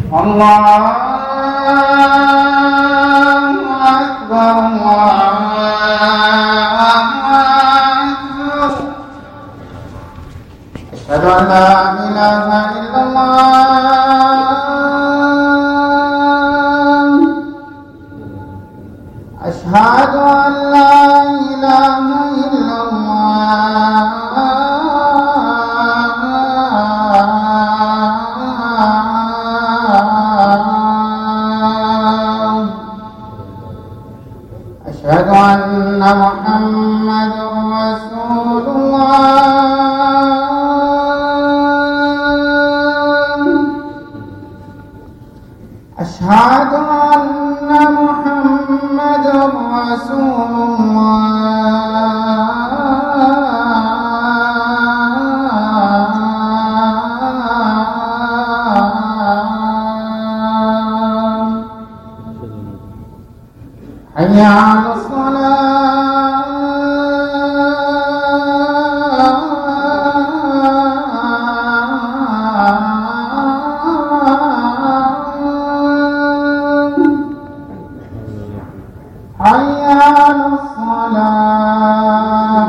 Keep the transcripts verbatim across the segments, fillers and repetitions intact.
الله أكبر الله أكبر أشهد أن لا إله إلا الله أشهد أن لا إله إلا الله أشهد أن محمدا رسول الله أشهد أن محمدا رسول الله حي على الصلاة حي على الصلاة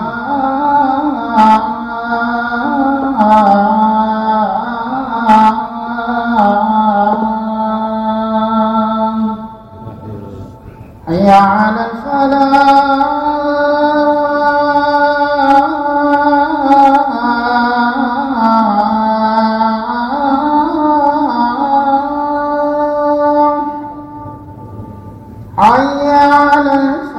حي على الفلاح حي على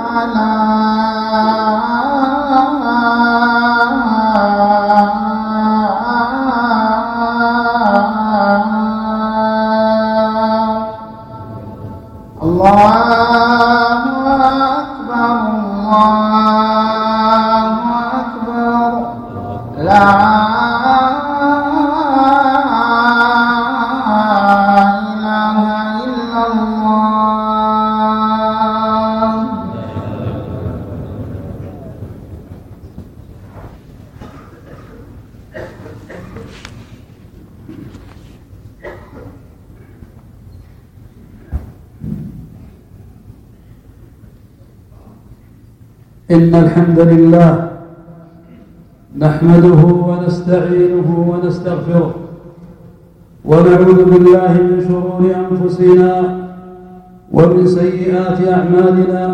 الفلاح الله أكبر الله أكبر لا إله إلا الله. إن الحمد لله نحمده ونستعينه ونستغفره ونعوذ بالله من شرور أنفسنا ومن سيئات أعمالنا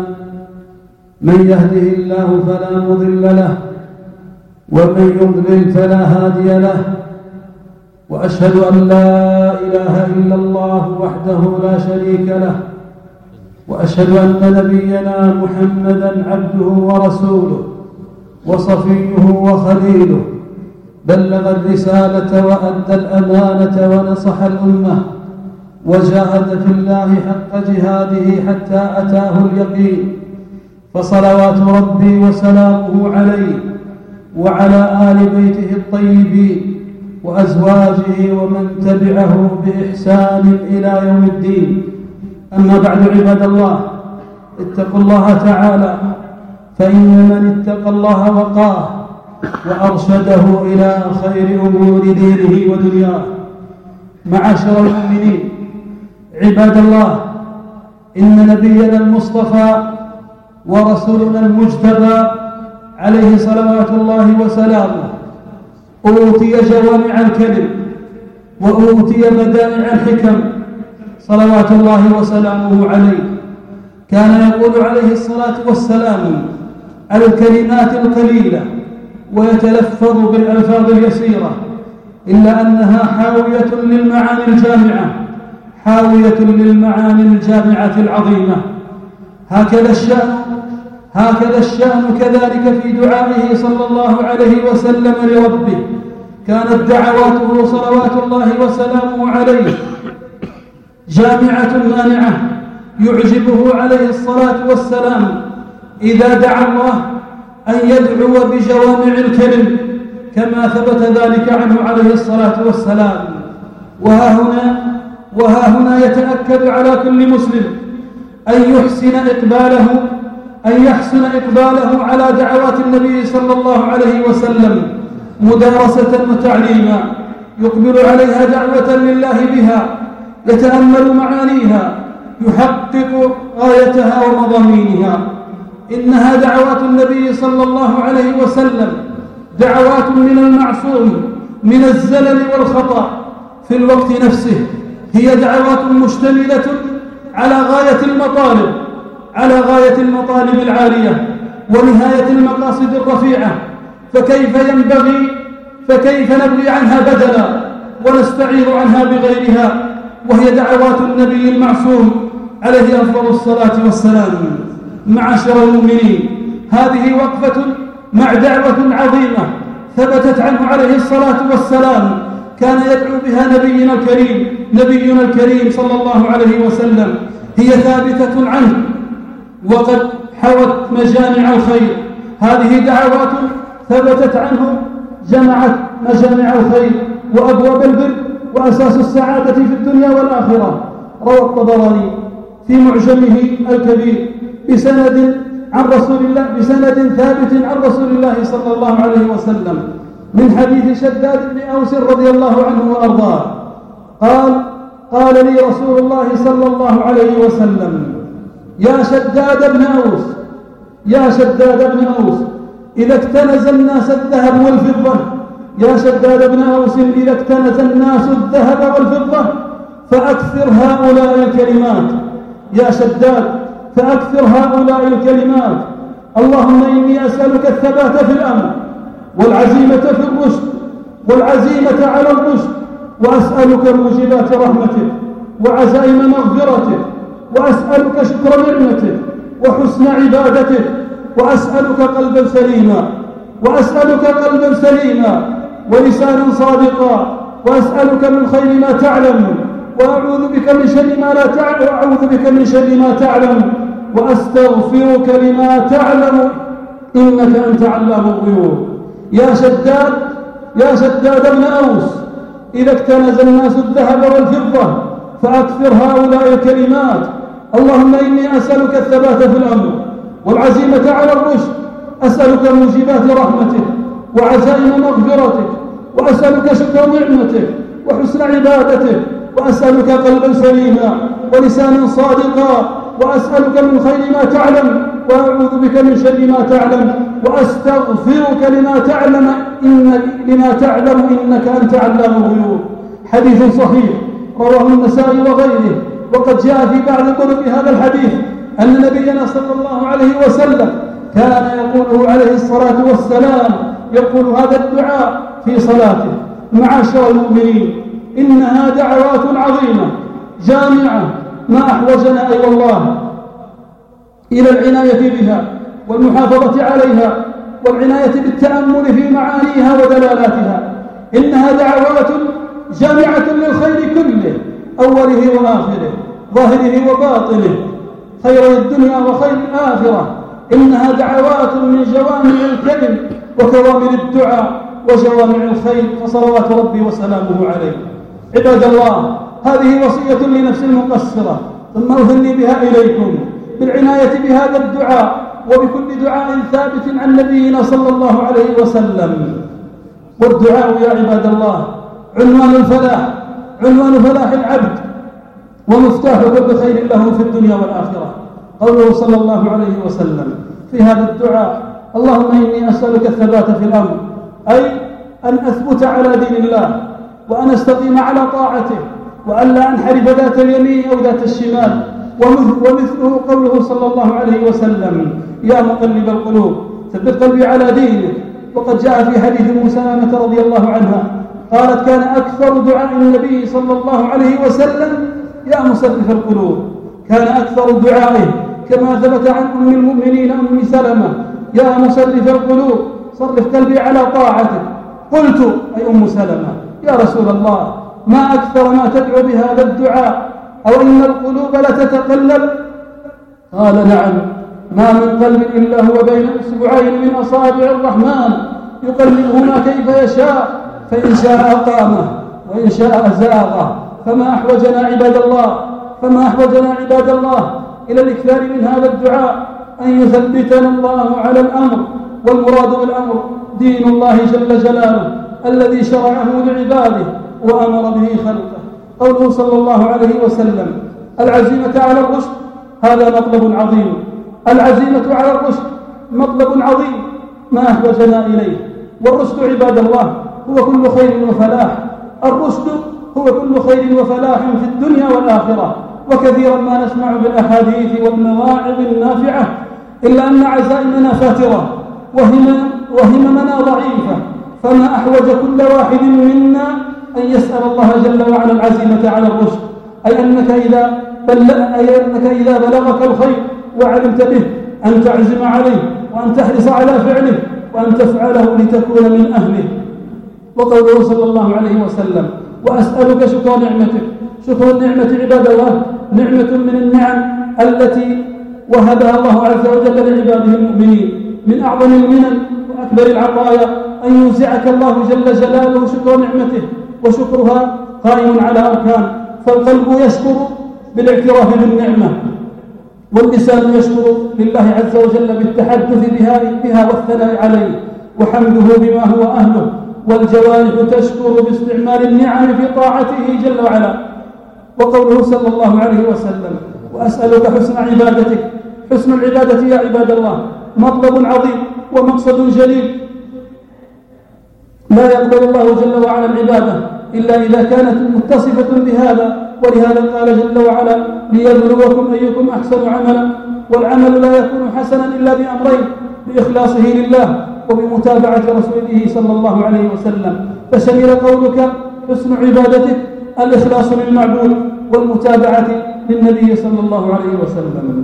من يهده الله فلا مضل له ومن يضلل فلا هادي له وأشهد أن لا إله إلا الله وحده لا شريك له وأشهد أن نبينا محمدًا عبده ورسوله وصفيه وخليله بلغ الرسالة وأدى الأمانة ونصح الأمة وجاهد في الله حق جهاده حتى أتاه اليقين فصلوات ربي وسلامه عليه وعلى آل بيته الطيبين وأزواجه ومن تبعه بإحسان إلى يوم الدين. أما بعد عباد الله اتقوا الله تعالى فإن من اتقى الله وقاه وأرشده إلى خير أمور دينه ودنياه. معاشر المؤمنين عباد الله إن نبينا المصطفى ورسولنا المجتبى عليه صلوات الله وسلامه أوتي جوامع الكلم وأوتي بدائع الحكم صلوات الله وسلامه عليه. كان يقول عليه الصلاة والسلام الكلمات القليلة ويتلفظ بالألفاظ اليسيرة إلا أنها حاوية للمعاني الجامعة حاوية للمعاني الجامعة العظيمة. هكذا الشأن هكذا الشأن كذلك في دعائه صلى الله عليه وسلم لربه. كانت دعواته صلوات الله وسلامه عليه جامعة مانعة يعجبه عليه الصلاة والسلام إذا دعا الله أن يدعو بجوامع الكلم كما ثبت ذلك عنه عليه الصلاة والسلام. وها هنا وها هنا يتأكد على كل مسلم أن يحسن إقباله أن يحسن إقباله على دعوات النبي صلى الله عليه وسلم مدارسة وتعليما، يقبل عليها دعوة لله بها، يتأمل معانيها يحقق غايتها ومضامينها. إنها دعوات النبي صلى الله عليه وسلم، دعوات من المعصوم من الزلل والخطأ في الوقت نفسه. هي دعوات مشتملة على غاية المطالب على غاية المطالب العالية ونهاية المقاصد الرفيعة. فكيف ينبغي فكيف نبغي عنها بدلا ونستعير عنها بغيرها، وهي دعوات النبي المعصوم عليه أفضل الصلاة والسلام. معاشر المؤمنين، هذه وقفة مع دعوة عظيمة ثبتت عنه عليه الصلاة والسلام، كان يدعو بها نبينا الكريم نبينا الكريم صلى الله عليه وسلم. هي ثابتة عنه وقد حوت مجامع الخير. هذه دعوات ثبتت عنه جمعت مجامع الخير وأبواب البر وأساس السعادة في الدنيا والآخرة. روى الطبراني في معجمه الكبير بسند عن رسول الله بسند ثابت عن رسول الله صلى الله عليه وسلم من حديث شداد بن أوس رضي الله عنه وأرضاه قال: قال لي رسول الله صلى الله عليه وسلم: يا شداد بن أوس يا شداد بن أوس إذا اكتنز الناس الذهب والفضة يا شداد بن أوس إذا اكتنز الناس الذهب والفضة فأكثر هؤلاء الكلمات يا شداد فأكثر هؤلاء الكلمات: اللهم إني أسألك الثبات في الأمر والعزيمة في الرشد والعزيمة على الرشد، وأسألك موجبات رحمتك وعزائم مغفرتك، وأسألك شكر نعمتك وحسن عبادتك، وأسألك قلبا سليما وأسألك قلبا سليما ولسانا صادقا، وأسألك من خير ما تعلم وأعوذ بك من شر ما لا تعلم وأعوذ بك من شر ما تعلم وأستغفرك لما تعلم إنك أنت علام الغيوب. يا شداد يا شداد بن أوس إذا اكتنز الناس الذهب والفضة فأكثر هؤلاء الكلمات: اللهم إني أسألك الثبات في الأمر والعزيمة على الرشد، أسألك موجبات رحمتك وعزائم مغفرتك، وأسألك شكر نعمتك وحسن عبادتك، وأسألك قلبا سليما ولسانا صادقا، وأسألك من خير ما تعلم وأعوذ بك من شر ما تعلم وأستغفرك لما تعلم إن لما تعلم إنك أنت علام الغيوب. حديث صحيح رواه النسائي وغيره. وقد جاء في بعض طرق هذا الحديث أن نبينا صلى الله عليه وسلم كان يقوله عليه الصلاة والسلام يقول هذا الدعاء في صلاته. معاشر المؤمنين، إنها دعوات عظيمة جامعة ما أحوجنا أي والله إلى العناية بها والمحافظة عليها والعناية بالتأمل في معانيها ودلالاتها. إنها دعوات جامعة للخير كله، أوله وآخره، ظاهره وباطنه، خير الدنيا وخير الآخرة. إنها دعوات من جوامع الكلم وكوامل الدعاء وجوامع الخير، فصلوات ربي وسلامه عليه. عباد الله، هذه وصية لنفس المقصرة، ثم أثني بها إليكم بالعناية بهذا الدعاء وبكل دعاء ثابت عن نبينا صلى الله عليه وسلم. والدعاء يا عباد الله عنوان الفلاح عنوان فلاح العبد ومفتاح كل خير له في الدنيا والآخرة. قوله صلى الله عليه وسلم في هذا الدعاء: اللهم إني أسألك الثبات في الأمر، أي أن أثبت على دين الله وأن أستقيم على طاعته وألا أنحرف ذات اليمين أو ذات الشمال. ومثله قوله صلى الله عليه وسلم: يا مقلب القلوب ثبت قلبي على دينك. وقد جاء في حديث أم سلمة رضي الله عنها قالت: كان أكثر دعاء النبي صلى الله عليه وسلم يا مصرف القلوب. كان أكثر دعائه كما ثبت عن أم المؤمنين أم سلمة: يا مصرف القلوب صرف قلبي على طاعتك. قلت أي أم سلمة: يا رسول الله، ما أكثر ما تدعو بهذا الدعاء، أو إن القلوب لتتقلب؟ قال: نعم، ما من قلب إلا هو بين أصبعين من أصابع الرحمن يقلبهما كيف يشاء، فإن شاء أقامه وإن شاء زاغه. فما أحوجنا عباد الله فما أحوجنا عباد الله إلى الإكثار من هذا الدعاء، أن يثبتنا الله على الأمر. والمراد بالأمر دين الله جل جلاله الذي شرعه لعباده وأمر به خلقه. قوله صلى الله عليه وسلم: العزيمة على الرشد هذا مطلب عظيم. العزيمة على الرشد مطلب عظيم ما أحوجنا إليه. والرشد عباد الله هو كل خير وفلاح. الرشد هو كل خير وفلاح في الدنيا والآخرة. وكثيرا ما نسمع بالأحاديث والمواعظ النافعة، إلا أن عزائمنا فاترة وهممنا ضعيفة. فما أحوج كل واحد منا أن يسأل الله جل وعلا العزيمة على الرشد، أي أنك إذا, بل... أي أنك إذا بلغك الخير وعلمت به أن تعزم عليه وأن تحرص على فعله وأن تفعله لتكون من أهله. وقوله صلى الله عليه وسلم: وأسألك شكر نعمتك. شكر النعمة عباد الله نعمة من النعم التي وهبها الله عز وجل لعباده المؤمنين. من أعظم المنن وأكبر العطايا أن يوزعك الله جل جلاله شكر نعمته، وشكرها قائم على أركان. فالقلب يشكر بالاعتراف بالنعمة، واللسان يشكر لله عز وجل بالتحدث بها, بها والثناء عليه وحمده بما هو أهله، والجوارح تشكر باستعمال النعم في طاعته جل وعلا. وقوله صلى الله عليه وسلم: وأسألك حسن عبادتك. حسن العبادة يا عباد الله مطلب عظيم ومقصد جليل، لا يقبل الله جل وعلا العبادة إلا إذا كانت متصفة بهذا. ولهذا قال جل وعلا: ليبلوكم أيكم أحسن عملا. والعمل لا يكون حسنا إلا بأمرين: بإخلاصه لله وبمتابعة رسوله صلى الله عليه وسلم. فشمل قولك حسن عبادتك الإخلاص للمعبود والمتابعة للنبي صلى الله عليه وسلم.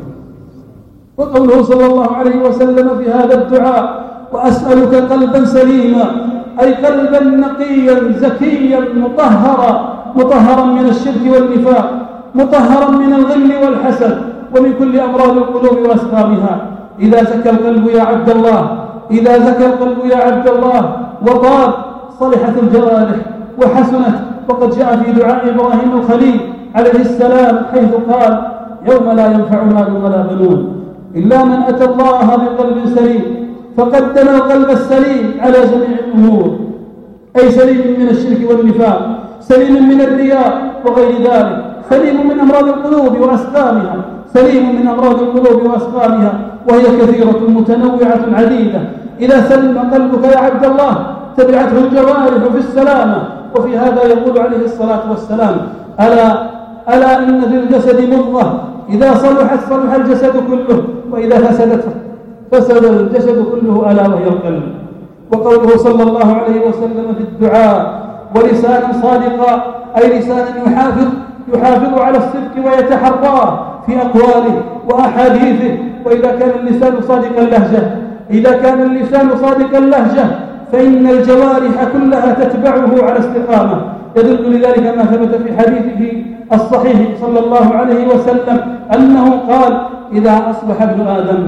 وقوله صلى الله عليه وسلم في هذا الدعاء: وأسألك قلبا سليما، أي قلبا نقيا زكيا مطهرا مطهرا من الشرك والنفاق، مطهرا من الغل والحسد ومن كل أمراض القلوب وأسقامها. إذا زكى القلب يا عبد الله إذا زكى القلب يا عبد الله وطاب صلحت الجوارح وحسنت. وقد جاء في دعاء إبراهيم الخليل عليه السلام حيث قال: يوم لا ينفع مال ولا بنون إلا من أتى الله بقلب سليم. فقدم القلب السليم على جميع الأمور، أي سليم من الشرك والنفاق، سليم من الرياء وغير ذلك، سليم من أمراض القلوب وأسقامها سليم من أمراض القلوب وأسقامها وهي كثيرة متنوعة عديدة. إذا سلم قلبك يا عبد الله تبعته الجوارح في السلامة. وفي هذا يقول عليه الصلاة والسلام: ألا ألا إن في الجسد مضغة إذا صلحت صلح الجسد كله، وإذا فسدت فسد الجسد كله، ألا وهي القلب. وقوله صلى الله عليه وسلم في الدعاء: ولسانا صادقا، أي لسانا يحافظ يحافظ على الصدق ويتحراه في أقواله وأحاديثه. وإذا كان اللسان صادق اللهجة إذا كان اللسان صادق اللهجة فإن الجوارح كلها تتبعه على استقامة. يدل لذلك ما ثبت في حديثه الصحيح صلى الله عليه وسلم أنه قال: إذا أصبح ابن آدم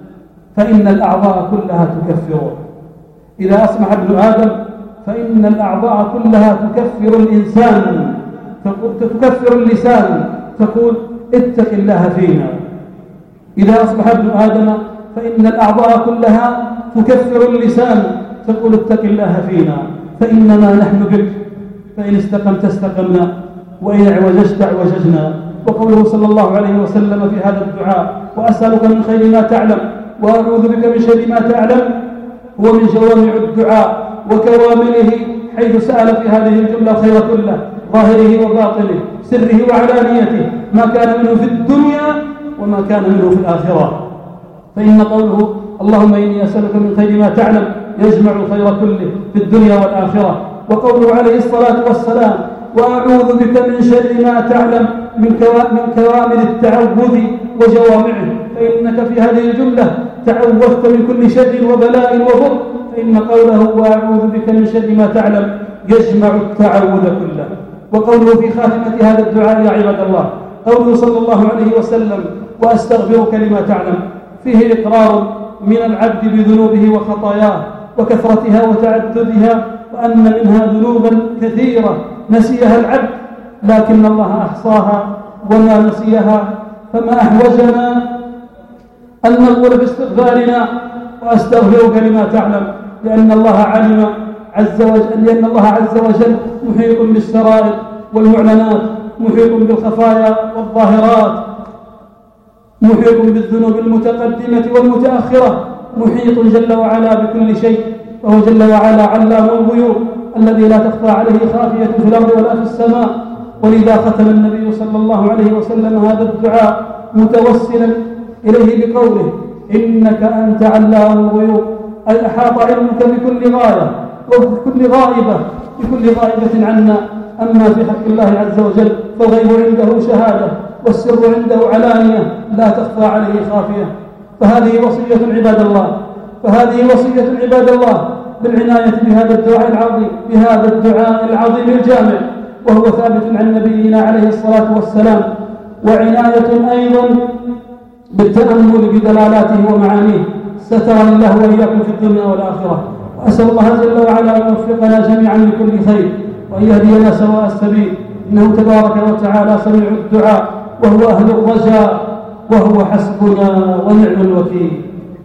فإن الأعضاء كلها تكفره. إذا أصبح ابن آدم فإن الأعضاء كلها تكفر الإنسان، تكفر اللسان تقول: اتق الله فينا. إذا أصبح ابن آدم فإن الأعضاء كلها تكفر اللسان تقول: اتق الله فينا فإنما نحن بك، فإن استقمت استقمنا وإن اعوججت اعوججنا. وقوله صلى الله عليه وسلم في هذا الدعاء: وأسألك من خير ما تعلم وأعوذ بك من شر ما تعلم، هو من جوامع الدعاء وكوامله، حيث سأل في هذه الجملة الخير كله، ظاهره وباطنه، سره وعلانيته، ما كان منه في الدنيا وما كان منه في الآخرة. فإن قوله: اللهم إني أسألك من خير ما تعلم يجمع الخير كله في الدنيا والآخرة. وقوله عليه الصلاة والسلام: وأعوذ بك من شر ما تعلم من كوامل التعوذ وجوامعه، فإنك في هذه الجملة تعوذت من كل شر وبلاء وضر. فإن قوله: وأعوذ بك من شر ما تعلم يجمع التعوذ كله. وقوله في خاتمة هذا الدعاء يا عباد الله: قوله صلى الله عليه وسلم: وأستغفرك لما تعلم، فيه إقرار من العبد بذنوبه وخطاياه وكثرتها وتعددها، وأن منها ذنوبا كثيرة نسيها العبد لكن الله أحصاها وما نسيها. فما أحوجنا أن نقول باستغفارنا: وأستغفرك لما تعلم، لأن الله علم عز وجل لأن الله عز وجل محيط بالسرائر والمعلنات، محيط بالخفايا والظاهرات، محيط بالذنوب المتقدمة والمتأخرة، محيط جل وعلا بكل شيء، وهو جل وعلا علام الغيوب الذي لا تخفى عليه خافية في الأرض ولا في السماء. ولذا ختم النبي صلى الله عليه وسلم هذا الدعاء متوسلا إليه بقوله: إنك أنت علام الغيوب، أي أحاط علمك بكل غاية وبكل غائبة بكل غائبة عنا. أما في حق الله عز وجل فالغيب عنده شهادة، والسر عنده علانية لا تخفى عليه خافية. فهذه وصية عباد الله فهذه وصية عباد الله بالعناية بهذا الدعاء العظيم بهذا الدعاء العظيم الجامع، وهو ثابت عن نبينا عليه الصلاة والسلام، وعناية أيضا بالتأمل بدلالاته ومعانيه، سترني الله وإياكم في الدنيا والآخرة. وأسأل الله جل وعلا أن يوفقنا جميعا لكل خير، وأن يهدينا سواء السبيل، إنه تبارك وتعالى سميع الدعاء، وهو أهل الرجاء، وهو حسبنا ونعم الوكيل.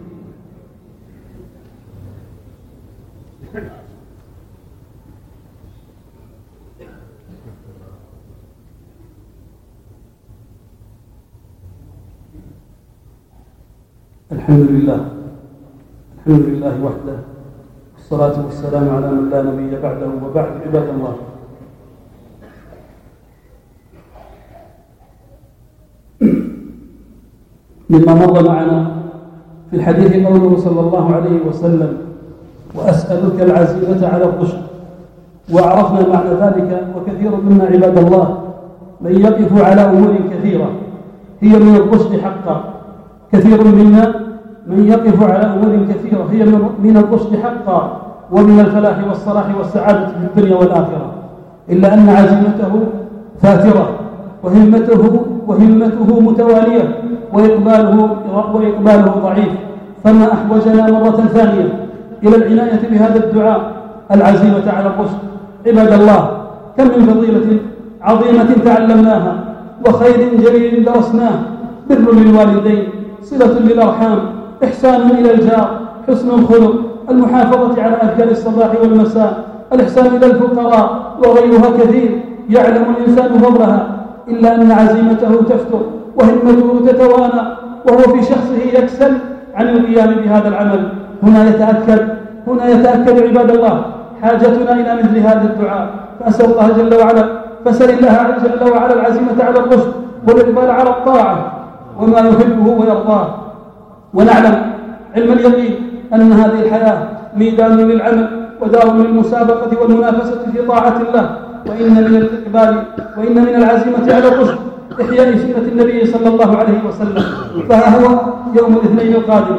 الحمد لله الحمد لله وحده، والصلاة والسلام على من لا نبي بعده. وبعد، عباد الله، مما مر معنا في الحديث قوله صلى الله عليه وسلم: وأسألك العزيمة على الرشد. وعرفنا معنى ذلك، وكثير منا عباد الله من يقف على أمور كثيرة هي من الرشد حقا، كثير منا من يقف على أمور كثيرة هي من الرشد حقا ومن الفلاح والصلاح والسعادة في الدنيا والآخرة، إلا أن عزيمته فاترة، وهمته وهمته متوالية، وإقباله وإقباله ضعيف. فما أحوجنا مرة ثانية إلى العناية بهذا الدعاء: العزيمة على الرشد. عباد الله، كم من فضيلة عظيمة تعلمناها، وخير جليل درسناه: بر للوالدين، صلة للأرحام، إحسان إلى الجار، حسن الخلق، المحافظة على أذكار الصباح والمساء، الإحسان إلى الفقراء، وغيرها كثير يعلم الإنسان فضلها، إلا أن عزيمته تفتر وهمته تتوانى، وهو في شخصه يكسل عن القيام بهذا العمل. هنا يتأكد هنا يتأكد عباد الله حاجتنا إلى مثل هذا الدعاء. فأسأل الله جل وعلا فسل الله جل وعلا العزيمة على الرشد والإقبال على الطاعة وما يحبه ويرضاه. ونعلم علم اليقين أن هذه الحياة ميدان للعمل ودار للمسابقة والمنافسة في طاعة الله، وإن من الإقبال وإن من العزيمة على الرشد إحياء سنة النبي صلى الله عليه وسلم. فها هو يوم الاثنين القادم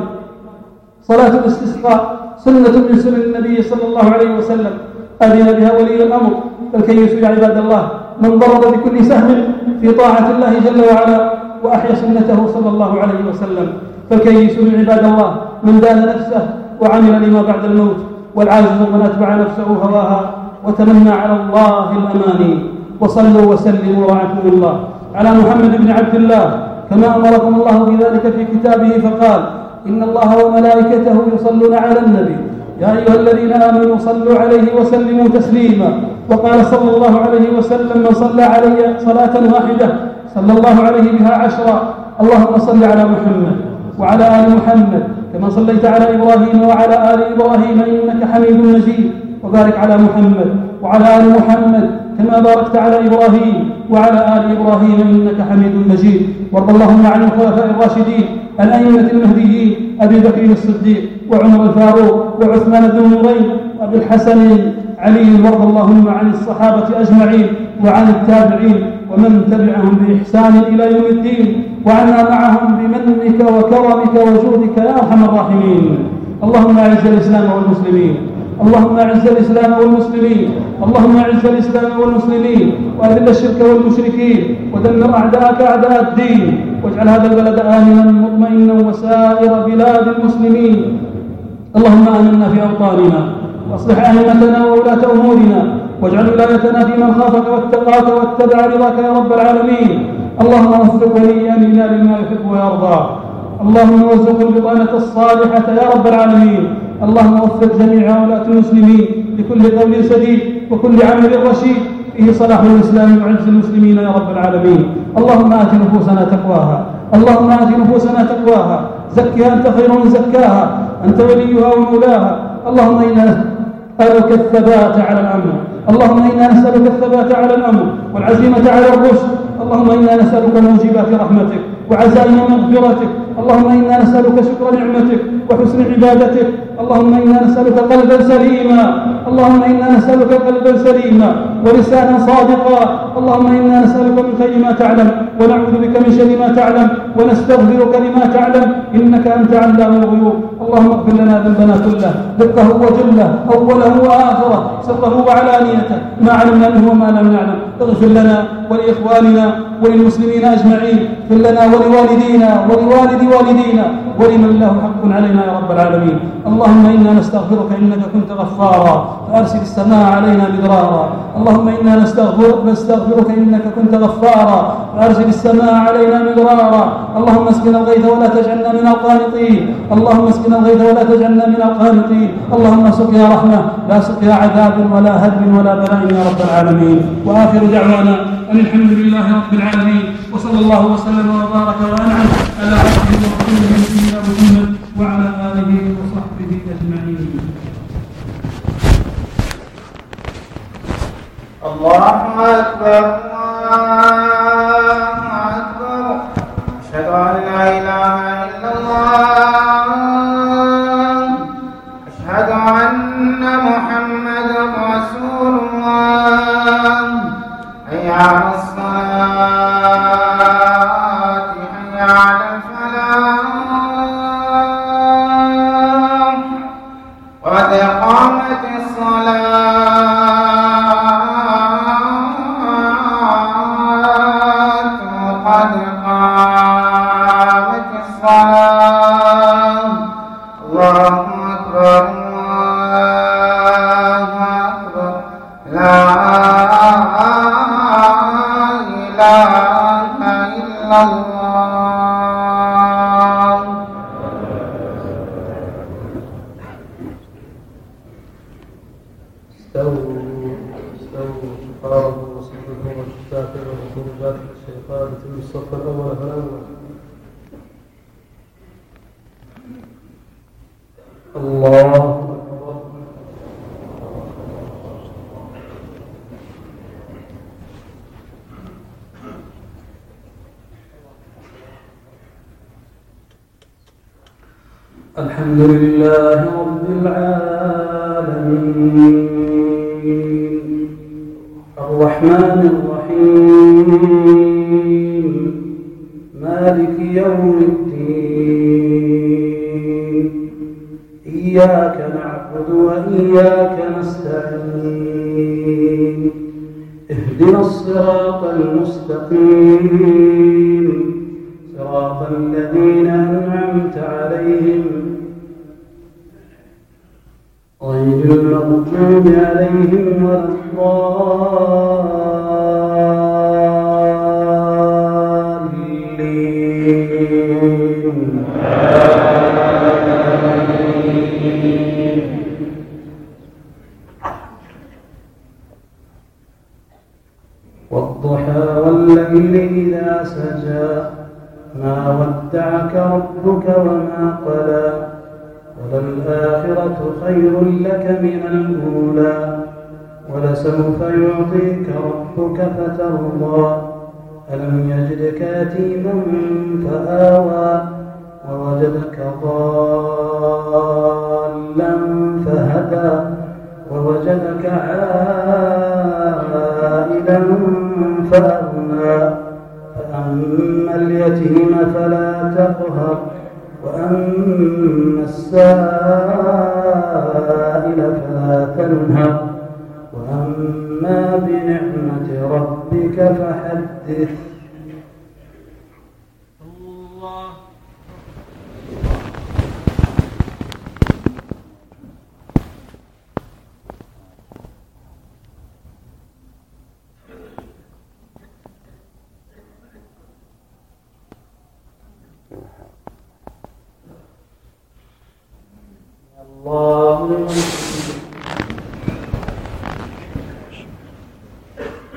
صلاة الاستسقاء، سنة من سنن النبي صلى الله عليه وسلم أذن بها ولي الأمر. فالكيس يا عباد الله من ضرب بكل سهم في طاعة الله جل وعلا وأحيا سنته صلى الله عليه وسلم. فالكيس من عباد الله من دان نفسه وعمل لما بعد الموت، والعاجز من أتبع نفسه هواها وتمنى على الله الأماني. وصلوا وسلموا رعاكم الله على محمد بن عبد الله كما أمركم الله بذلك في كتابه، فقال: إن الله وملائكته يصلون على النبي يا أيها الذين آمنوا صلوا عليه وسلموا تسليما. وقال صلى الله عليه وسلم: من صلى علي صلاة واحدة صلى الله عليه بها عشرا. اللهم صل على محمد وعلى آل محمد كما صليت على إبراهيم وعلى آل إبراهيم إنك حميد مجيد، وبارك على محمد وعلى آل محمد كما باركت على إبراهيم وعلى آل إبراهيم إنك حميد مجيد. وارض اللهم عن الخلفاء الراشدين الأئمة المهديين أبي بكر الصديق وعمر الفاروق وعثمان ذو النورين وأبي الحسن علي. وارض اللهم عن الصحابة أجمعين وعن التابعين ومن تبعهم بإحسان إلى يوم الدين، وعنا معهم بمنك وكرمك وجودك يا أرحم الراحمين. اللهم أعز الإسلام والمسلمين اللهم أعز الإسلام والمسلمين اللهم أعز الإسلام والمسلمين وأذل الشرك والمشركين ودمر أعداءك أعداء الدين، واجعل هذا البلد آمنا مطمئنا وسائر بلاد المسلمين. اللهم آمنا في أوطاننا واصلح أئمتنا وولاة أمورنا، واجعل ولايتنا في من خافك واتقاك واتبع رضاك يا رب العالمين. اللهم وفق ولي أمرنا لما يحب ويرضى. اللهم وارزقه البطانة الصالحة يا رب العالمين. اللهم وفق جميع ولاة المسلمين لكل قول سديد وكل عمل رشيد، فيه صلاح الإسلام وعز المسلمين يا رب العالمين. اللهم آت نفوسنا تقواها، اللهم آت نفوسنا تقواها، زكها أنت خير من زكاها، أنت وليها ومولاها. اللهم إنا نسألك الثبات على الأمر، اللهم إنا نسألك الثبات على الأمر والعزيمة على الرشد. اللهم إنا نسألك موجبات رحمتك وعزائم مغفرتك. اللهم إنا نسألك شكر نعمتك وحسن عبادتك. اللهم إنا نسألك قلبا سليما، اللهم إنا نسألك قلبا سليما ولسانا صادقا. اللهم إنا نسألك من خير ما تعلم ونعوذ بك من شر ما تعلم ونستغفرك لما تعلم، إنك أنت علام الغيوب. اللهم اغفر لنا ذنبنا كله، دقه وجله، أوله وآخره، سره وعلانيته، ما علمنا منه وما لم نعلم. اغفر لنا ولإخواننا وللمسلمين أجمعين، اغفر لنا ولوالدينا ولوالد والدينا ولمن له حق علينا يا رب العالمين. اللهم إنا نستغفرك إنك كنت غفارا فأرسل السماء علينا مدرارا. اللهم إنا نستغفرك نستغفرك إنك كنت غفارا فأرسل السماء علينا مدرارا. اللهم اسقنا الغيث ولا تجعلنا من القانطين، اللهم اسقنا الغيث ولا تجعلنا من القانطين. اللهم سقيا رحمة لا سقيا عذاب ولا هدم ولا بلاء يا رب العالمين. وآخر دعوانا أن الحمد لله رب العالمين، وصلى الله وسلم وبارك وأنعم على عبده ورسوله نبينا محمد وعلى آله وصحبه أجمعين. الله أكبر الله أكبر، أشهد أن لا إله إلا الله، أشهد أن محمدا رسول الله. حي على الصلاة حي على الفلاح قد قامت الصلاة قد قامت الصلاة. الله أكبر الله أكبر، لا إله إلا الله. استووا استووا تقاربوا وصدقوا وتستاخروا وخروجات الشيطان في الصف الأول فالأول. الله أكبر. الحمد لله رب العالمين، الرحمن الرحيم، مالك يوم الدين. إياك نعبد وإياك نستعين، اهدنا الصراط المستقيم، صراط الذين أنعمت عليهم غير المغضوب عليهم ولا الضالين. والضحى والليل إذا سجى ما ودعك ربك وما قلى، وللآخرة خير لك من الأولى، ولسوف يعطيك ربك فترضى. ألم يجدك يتيما فآوى ووجدك ضالا فهدى ووجدك عائلا فأغنى. فأما اليتيم فلا تقهر وأما السائل فلا تنهر وأما بنعمة ربك فحدث. الله اللهم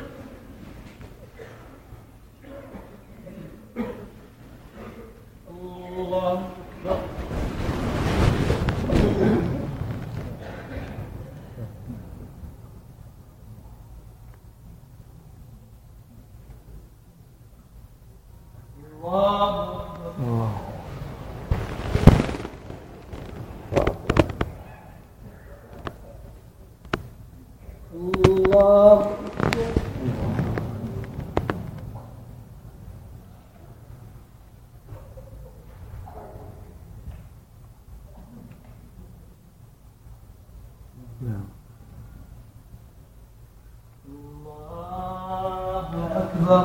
أكبر.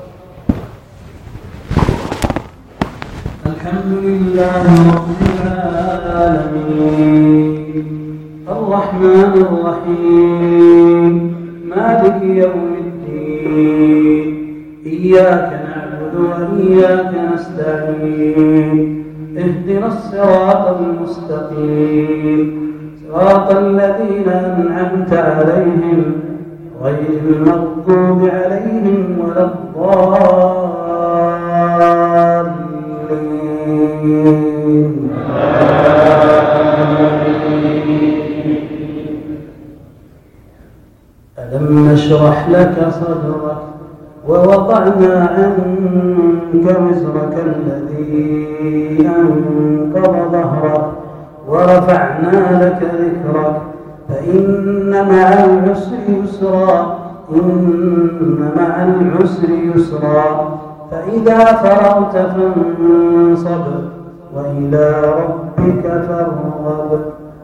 الحمد لله رب العالمين الرحمن الرحيم مالك يوم الدين إياك نعبد وإياك نستعين اهدنا الصراط المستقيم صراط الذين أنعمت عليهم غير المغضوب عليهم ولا الضالين. ألم نشرح لك صدرك ووضعنا عنك وزرك الذي أنقض ظهرك ورفعنا لك ذكرك فإن مع العسر يسرا إن مع العسر يسرا فإذا فرغت فانصب وإلى ربك فارغب.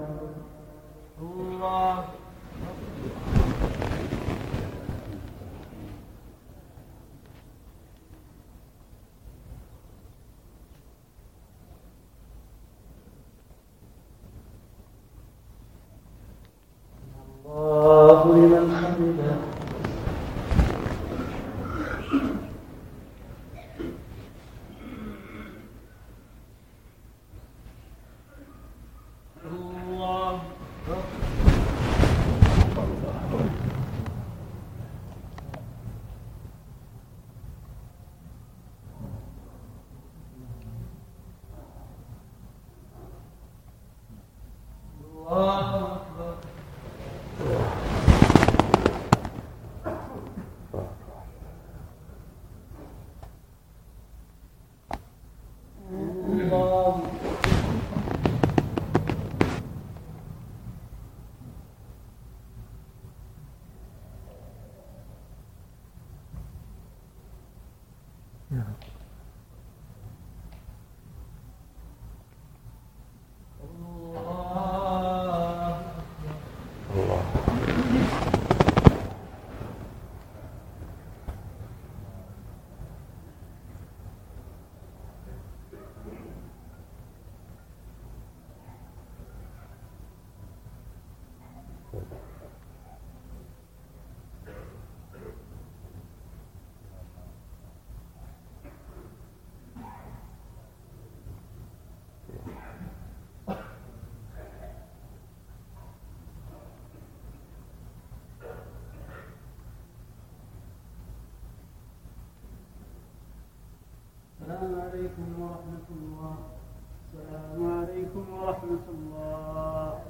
الله لمن حمده. السلام عليكم ورحمة الله. السلام عليكم ورحمة الله.